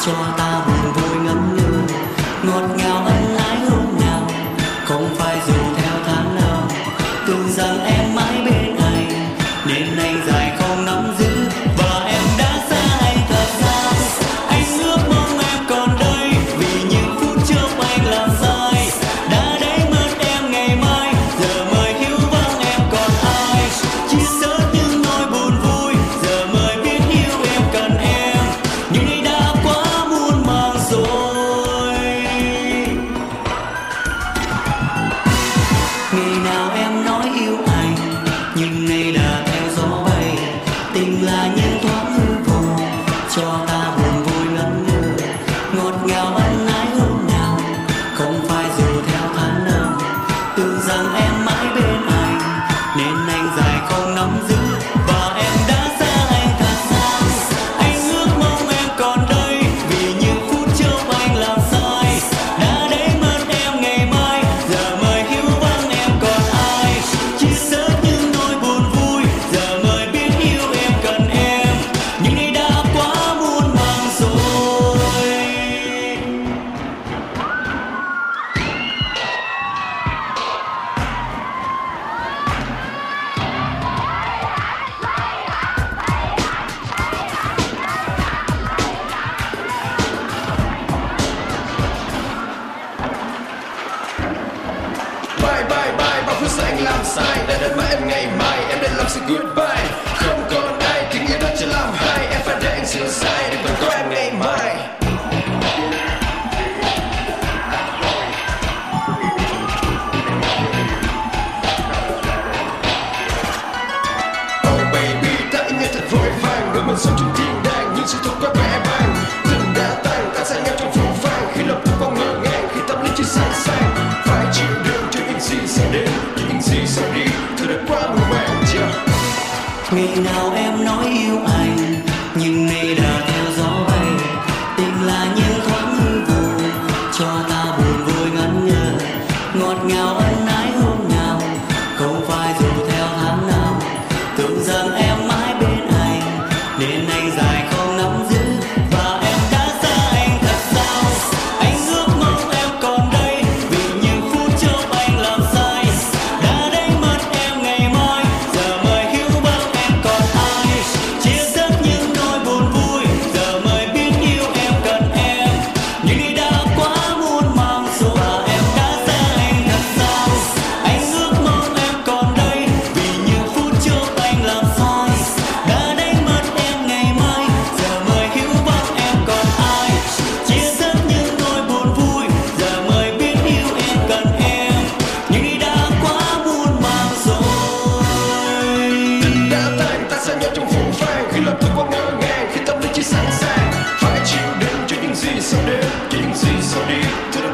cho ta buồn vui ngẩn ngơ, ngọt ngào ân ái hôm nào, không phải dù theo tháng nào. Tưởng rằng em mãi bên anh nên anh dài không nắm giữ, và em đã xa anh thật xa. Anh ước mong em còn đây vì những phút trước anh làm sai, đã đánh mất em ngày mai, giờ mới hiểu vắng em còn ai. Chia sẻ những nỗi buồn vui, giờ mới biết yêu em cần em, nhưng nay đã quá muộn màng rồi. Ngày nào em nói yêu anh, nhưng nay đã theo gió bay. Tình là những thoáng hư vô, cho ta buồn vui ngẩn ngơ, ngọt ngào ân ái hôm nào, không phải dù theo tháng năm. Tưởng rằng em mãi bên anh nên anh dài không nắm giữ, và em đã xa anh thật xa. Anh ước mong em còn đây vì những phút trước anh làm sai, đã đánh mất em ngày mai, giờ mới hiểu vắng em còn ai. Chia sẻ những nỗi buồn vui, giờ mới biết yêu em cần em, nhưng nay đã quá muộn màng rồi. Bye bye bye, bao phút giây anh làm sai đã đánh mất em ngày mai, em đã làm sự goodbye. Không còn ai, tình yêu đã chưa làm hai, em phải để anh sửa sai để còn có em ngày mai. Oh baby, ta anh nghe thật vội vàng, đôi mình sống trong thiên đàng nhưng sự thật quá vẻ vang. Tình đã tan, ta xa nhau trong phố vàng, khi lòng tôi còn ngỡ ngàng, khi tâm lý chưa sẵn sàng. Phải chịu đựng cho những gì sẽ đến, những gì sẽ đi, thôi đã quá muộn màng chưa. Ngày nào em nói yêu anh, nhưng nay đã theo gió bay. Tình là những thoáng hư vô, cho ta buồn vui ngẩn ngơ, ngọt ngào ân ái hôm nào, không phải dù theo tháng năm. Tưởng rằng em mãi bên anh nên anh dài không nắm giữ, và em đã xa anh thật sao. Anh ước mong em còn đây vì những phút trước anh làm sai, đã đánh mất em ngày mai, giờ mới hiểu vắng em còn ai. Chia sẻ những nỗi buồn vui, giờ mới biết yêu em cần em, nhưng nay đã quá muộn màng rồi, và em đã xa anh thật sao. Anh ước mong em còn đây vì những phút trước anh làm sai, đã đánh mất em ngày mai, giờ mới hiểu vắng em còn ai. Chia sẻ những nỗi buồn vui, giờ mới biết yêu em cần em, nhưng nay đã quá muộn màng rồi. Tình đã tan, ta xa nhau trong phố vàng, khi lòng tôi quá ngỡ ngàng, khi tâm lý chưa sẵn sàng. Phải chịu đựng cho những gì sau đến, cho những gì sau đi, thôi đã